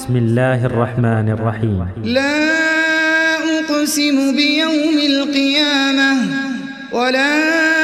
بسم الله الرحمن الرحيم. لا أقسم بيوم القيامة ولا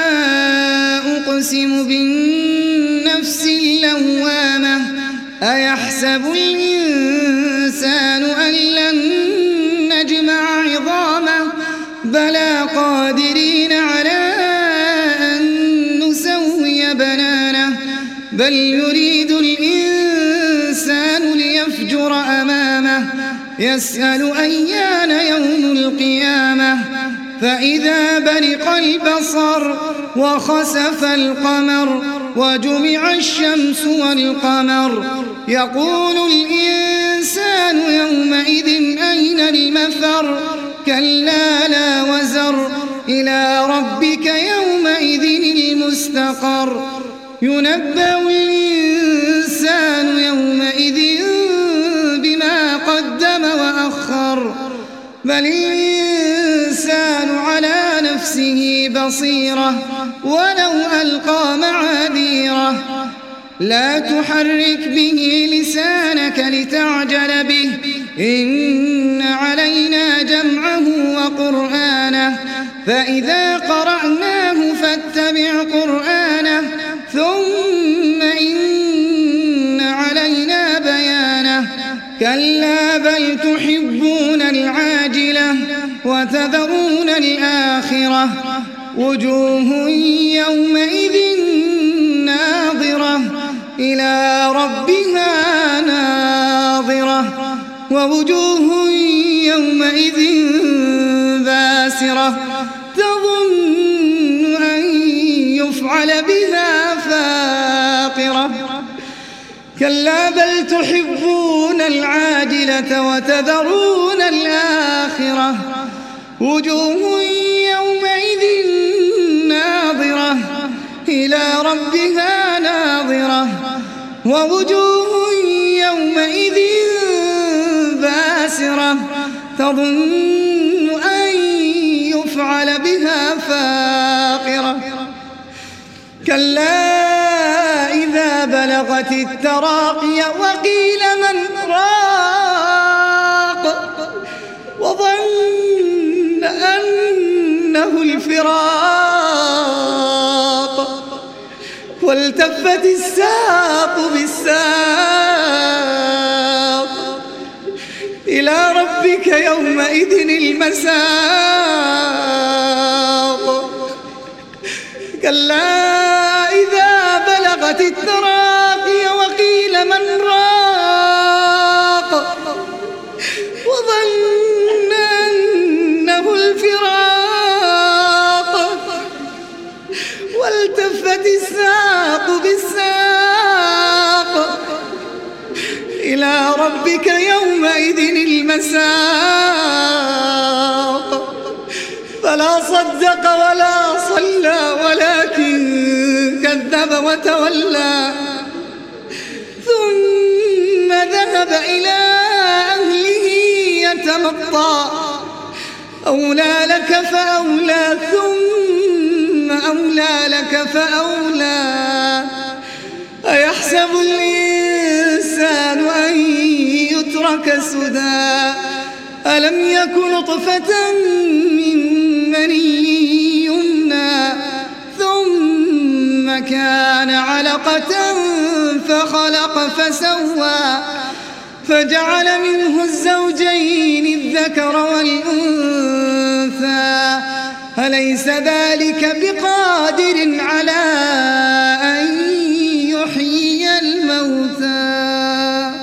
أقسم بالنفس اللوامة أيحسب الإنسان أن لن نجمع عظامه بلى قادرين على أن نسوي بنانه بل يريد الإنسان ليفجر أمامه يسأل أيان يوم القيامة فإذا برق البصر وخسف القمر وجمع الشمس والقمر يقول الإنسان يومئذ أين المفر كلا لا وزر إلى ربك يومئذ المستقر ينبأ الإنسان يومئذ بما قدم وأخر بل الإنسان على نفسه بصيرة ولو ألقى معاذيره لا تحرك به لسانك لتعجل به إن علينا جمعه وقرآنه فإذا قرأناه فاتبع قرآنه ثم إن علينا بيانه كلا بل تحبون العاجلة وتذرون الآخرة وجوه يومئذ ناظرة إلى ربها ناظرة ووجوه يومئذ باسرة تظن أن يفعل بها فاقرة كلا بل تحبون العاجلة وتذرون الآخرة وجوه يومئذ ناظرة إلى ربها ناظرة ووجوه يومئذ باسرة تظن أن يفعل بها فاقرة كلا إذا بلغت التراقي وقيل من راق وظن أنه الفراق والتفت الساق بالساق إلى ربك يومئذ المساق كلا إذا بلغت التراقي وقيل من راق وظن أنه الفراق والتفت الساق بالساق إلى ربك يومئذ المساق فلا صدق ولا صلى ولكن كذب وتولى ثم ذهب إلى أهله يتمطى أولى لك فأولى ثم أولى لك فأولى أيحسب الإنسان أن يترك سدى ألم يك نطفة من مني يمنى ثم كان علقة فخلق فسوى فجعل منه الزوجين الذكر والأنثى أليس ذلك بقادر على